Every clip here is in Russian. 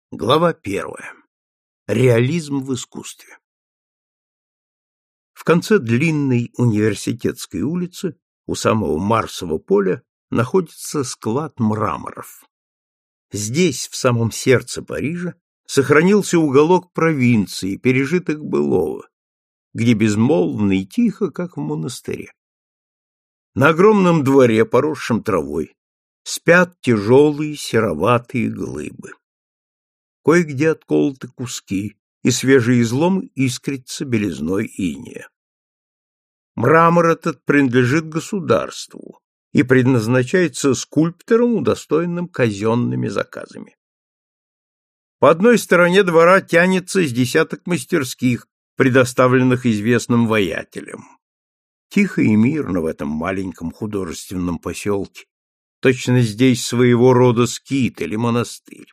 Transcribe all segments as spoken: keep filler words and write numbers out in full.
Глава первая. Реализм в искусстве. В конце длинной университетской улицы, у самого Марсового поля, находится склад мраморов. Здесь, в самом сердце Парижа, сохранился уголок провинции, пережиток былого, где безмолвно и тихо, как в монастыре. На огромном дворе, поросшем травой, спят тяжелые сероватые глыбы. Кое-где отколоты куски, и свежий излом искрится белизной инея. Мрамор этот принадлежит государству и предназначается скульпторам, удостоенным казенными заказами. По одной стороне двора тянется с десяток мастерских, предоставленных известным ваятелям. Тихо и мирно в этом маленьком художественном поселке. Точно здесь своего рода скит или монастырь.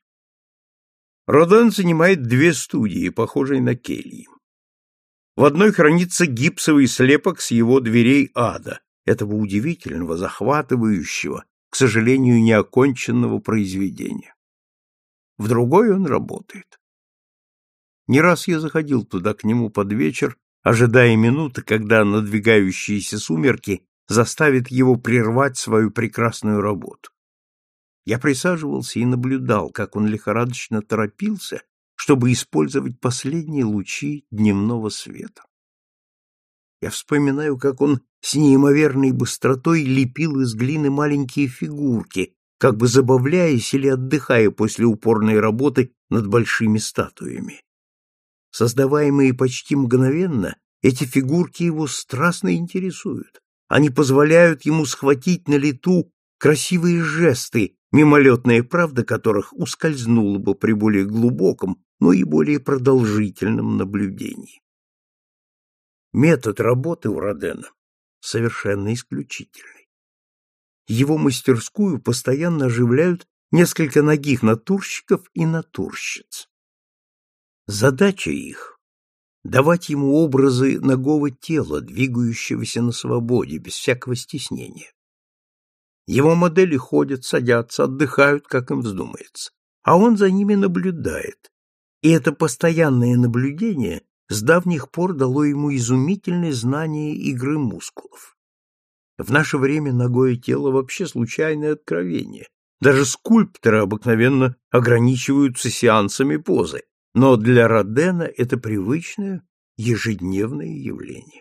Роден занимает две студии, похожие на кельи. В одной хранится гипсовый слепок с его дверей ада, этого удивительного, захватывающего, к сожалению, неоконченного произведения. В другой он работает. Не раз я заходил туда к нему под вечер, ожидая минуты, когда надвигающиеся сумерки заставят его прервать свою прекрасную работу. Я присаживался и наблюдал, как он лихорадочно торопился, чтобы использовать последние лучи дневного света. Я вспоминаю, как он с неимоверной быстротой лепил из глины маленькие фигурки, как бы забавляясь или отдыхая после упорной работы над большими статуями. Создаваемые почти мгновенно, эти фигурки его страстно интересуют. Они позволяют ему схватить на лету красивые жесты, мимолетная правда которых ускользнула бы при более глубоком, но и более продолжительном наблюдении. Метод работы у Родена совершенно исключительный. Его мастерскую постоянно оживляют несколько нагих натурщиков и натурщиц. Задача их — давать ему образы нагого тела, двигающегося на свободе, без всякого стеснения. Его модели ходят, садятся, отдыхают, как им вздумается, а он за ними наблюдает. И это постоянное наблюдение с давних пор дало ему изумительное знание игры мускулов. В наше время нагое тело вообще случайное откровение. Даже скульпторы обыкновенно ограничиваются сеансами позы, но для Родена это привычное ежедневное явление.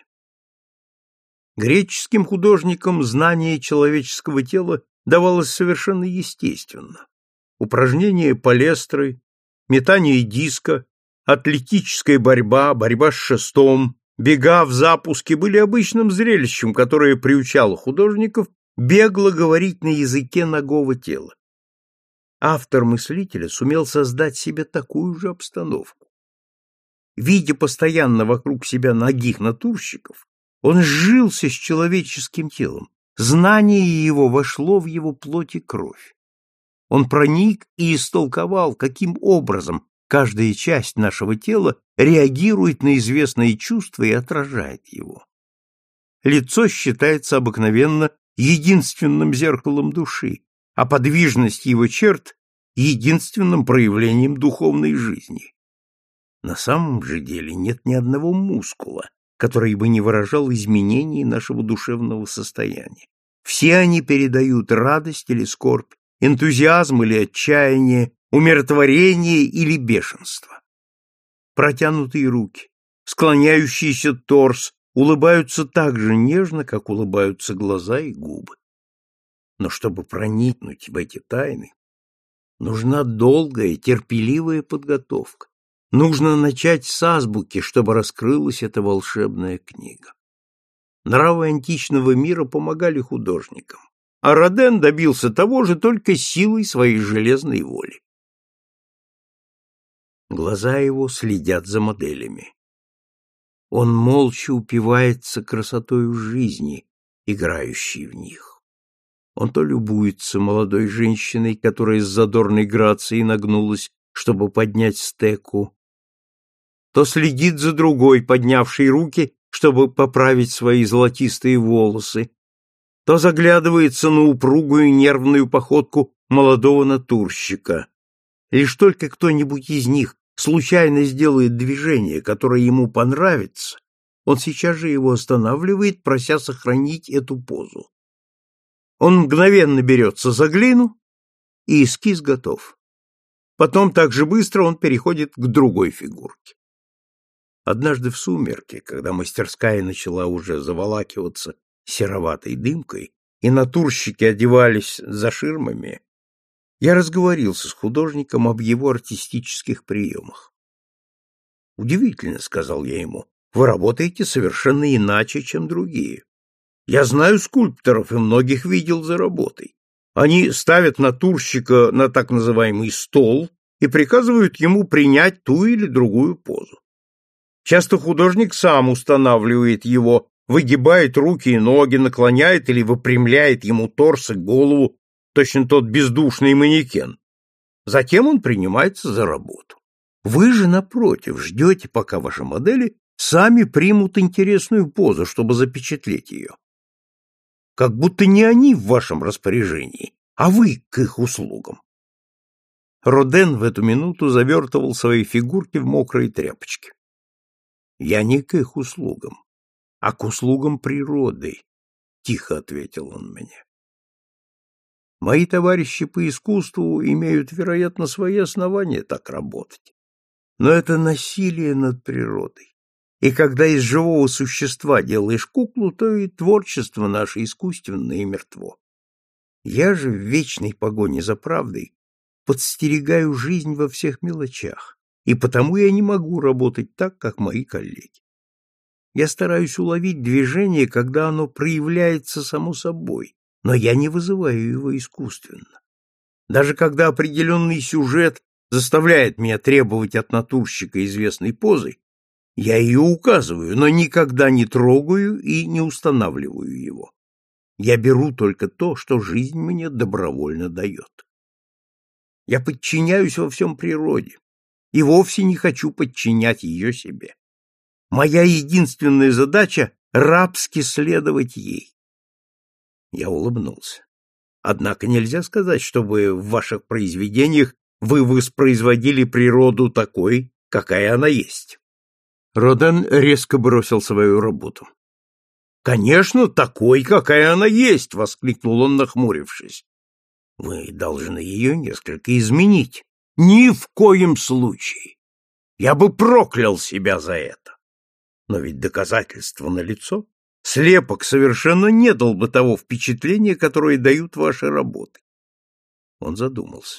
Греческим художникам знание человеческого тела давалось совершенно естественно. Упражнения палестры, метание диска, атлетическая борьба, борьба с шестом, бега в запуске были обычным зрелищем, которое приучало художников бегло говорить на языке нагого тела. Автор мыслителя сумел создать себе такую же обстановку. Видя постоянно вокруг себя нагих натурщиков, он сжился с человеческим телом, знание его вошло в его плоть и кровь. Он проник и истолковал, каким образом каждая часть нашего тела реагирует на известные чувства и отражает его. Лицо считается обыкновенно единственным зеркалом души, а подвижность его черт — единственным проявлением духовной жизни. На самом же деле нет ни одного мускула, который бы не выражал изменений нашего душевного состояния. Все они передают радость или скорбь, энтузиазм или отчаяние, умиротворение или бешенство. Протянутые руки, склоняющийся торс улыбаются так же нежно, как улыбаются глаза и губы. Но чтобы проникнуть в эти тайны, нужна долгая, терпеливая подготовка. Нужно начать с азбуки, чтобы раскрылась эта волшебная книга. Нравы античного мира помогали художникам, а Роден добился того же только силой своей железной воли. Глаза его следят за моделями. Он молча упивается красотою жизни, играющей в них. Он то любуется молодой женщиной, которая с задорной грацией нагнулась, чтобы поднять стеку, то следит за другой, поднявшей руки, чтобы поправить свои золотистые волосы, то заглядывается на упругую нервную походку молодого натурщика. Лишь только кто-нибудь из них случайно сделает движение, которое ему понравится, он сейчас же его останавливает, прося сохранить эту позу. Он мгновенно берется за глину, и эскиз готов. Потом так же быстро он переходит к другой фигурке. Однажды в сумерки, когда мастерская начала уже заволакиваться сероватой дымкой, и натурщики одевались за ширмами, я разговорился с художником об его артистических приемах. «Удивительно», — сказал я ему, — «вы работаете совершенно иначе, чем другие. Я знаю скульпторов и многих видел за работой. Они ставят натурщика на так называемый стол и приказывают ему принять ту или другую позу. Часто художник сам устанавливает его, выгибает руки и ноги, наклоняет или выпрямляет ему торс и голову, точно тот бездушный манекен. Затем он принимается за работу. Вы же, напротив, ждете, пока ваши модели сами примут интересную позу, чтобы запечатлеть ее. Как будто не они в вашем распоряжении, а вы к их услугам». Роден в эту минуту завертывал свои фигурки в мокрые тряпочки. «Я не к их услугам, а к услугам природы», — тихо ответил он мне. «Мои товарищи по искусству имеют, вероятно, свои основания так работать. Но это насилие над природой. И когда из живого существа делаешь куклу, то и творчество наше искусственное и мертво. Я же в вечной погоне за правдой подстерегаю жизнь во всех мелочах, и потому я не могу работать так, как мои коллеги. Я стараюсь уловить движение, когда оно проявляется само собой, но я не вызываю его искусственно. Даже когда определенный сюжет заставляет меня требовать от натурщика известной позы, я ее указываю, но никогда не трогаю и не устанавливаю его. Я беру только то, что жизнь мне добровольно дает. Я подчиняюсь во всем природе и вовсе не хочу подчинять ее себе. Моя единственная задача — рабски следовать ей. Я улыбнулся. Однако нельзя сказать, чтобы в ваших произведениях вы воспроизводили природу такой, какая она есть. Роден резко бросил свою работу. «Конечно, такой, какая она есть!» — воскликнул он, нахмурившись. «Вы должны ее несколько изменить». «Ни в коем случае! Я бы проклял себя за это! Но ведь доказательство налицо. Слепок совершенно не дал бы того впечатления, которое дают ваши работы». Он задумался.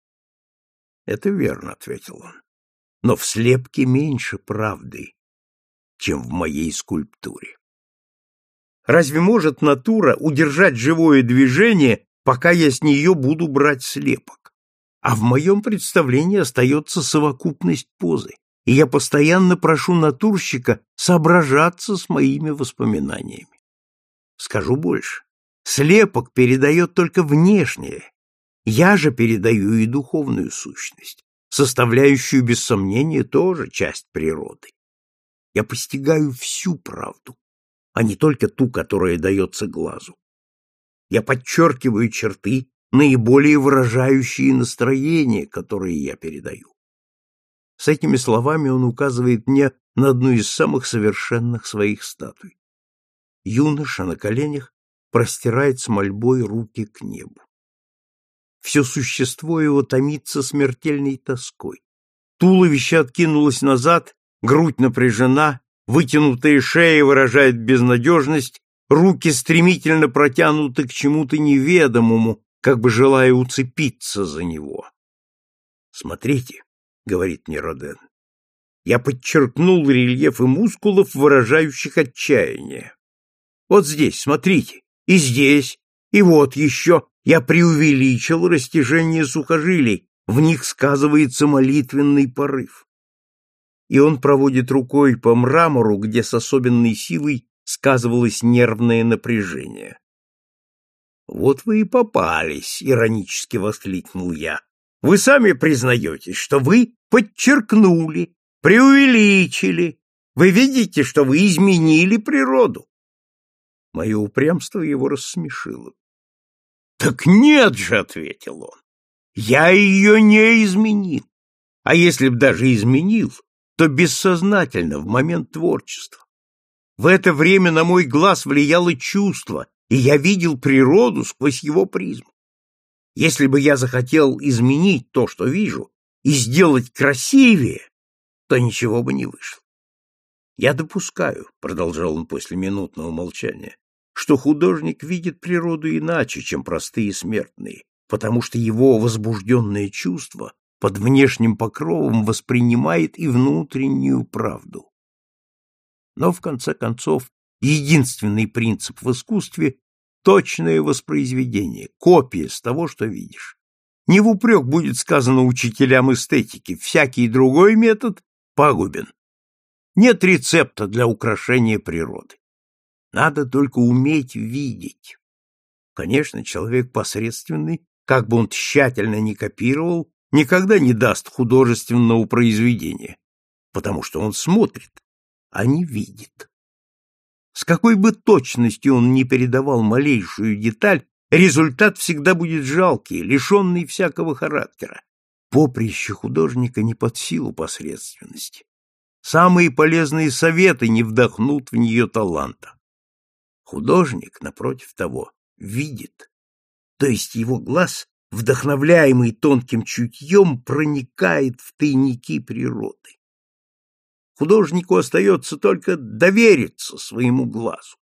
«Это верно», — ответил он. «Но в слепке меньше правды, чем в моей скульптуре. Разве может натура удержать живое движение, пока я с нее буду брать слепок? А в моем представлении остается совокупность позы, и я постоянно прошу натурщика соображаться с моими воспоминаниями. Скажу больше. Слепок передает только внешнее. Я же передаю и духовную сущность, составляющую, без сомнения, тоже часть природы. Я постигаю всю правду, а не только ту, которая дается глазу. Я подчеркиваю черты, наиболее выражающие настроение, которое я передаю. С этими словами он указывает мне на одну из самых совершенных своих статуй. Юноша на коленях простирает с мольбой руки к небу. Все существо его томится смертельной тоской. Туловище откинулось назад, грудь напряжена, вытянутая шея выражает безнадежность, руки стремительно протянуты к чему-то неведомому, как бы желая уцепиться за него. «Смотрите», — говорит мне Роден, — «я подчеркнул рельефы мускулов, выражающих отчаяние. Вот здесь, смотрите, и здесь, и вот еще я преувеличил растяжение сухожилий, в них сказывается молитвенный порыв». И он проводит рукой по мрамору, где с особенной силой сказывалось нервное напряжение. «Вот вы и попались», — иронически воскликнул я. «Вы сами признаетесь, что вы подчеркнули, преувеличили. Вы видите, что вы изменили природу». Мое упрямство его рассмешило. «Так нет же», — ответил он. Я ее не изменил. А если б даже изменил, то бессознательно, в момент творчества. В это время на мой глаз влияло чувство, и я видел природу сквозь его призму. Если бы я захотел изменить то, что вижу, и сделать красивее, то ничего бы не вышло. Я допускаю, — продолжал он после минутного молчания, — что художник видит природу иначе, чем простые смертные, потому что его возбужденное чувство под внешним покровом воспринимает и внутреннюю правду. Но, в конце концов, единственный принцип в искусстве — точное воспроизведение, копия с того, что видишь. Не в упрек будет сказано учителям эстетики, всякий другой метод пагубен. Нет рецепта для украшения природы. Надо только уметь видеть. Конечно, человек посредственный, как бы он тщательно ни копировал, никогда не даст художественного произведения, потому что он смотрит, а не видит. С какой бы точностью он ни передавал малейшую деталь, результат всегда будет жалкий, лишенный всякого характера. Поприще художника не под силу посредственности. Самые полезные советы не вдохнут в нее таланта. Художник, напротив того, видит, то есть его глаз, вдохновляемый тонким чутьем, проникает в тайники природы. Художнику остается только довериться своему глазу.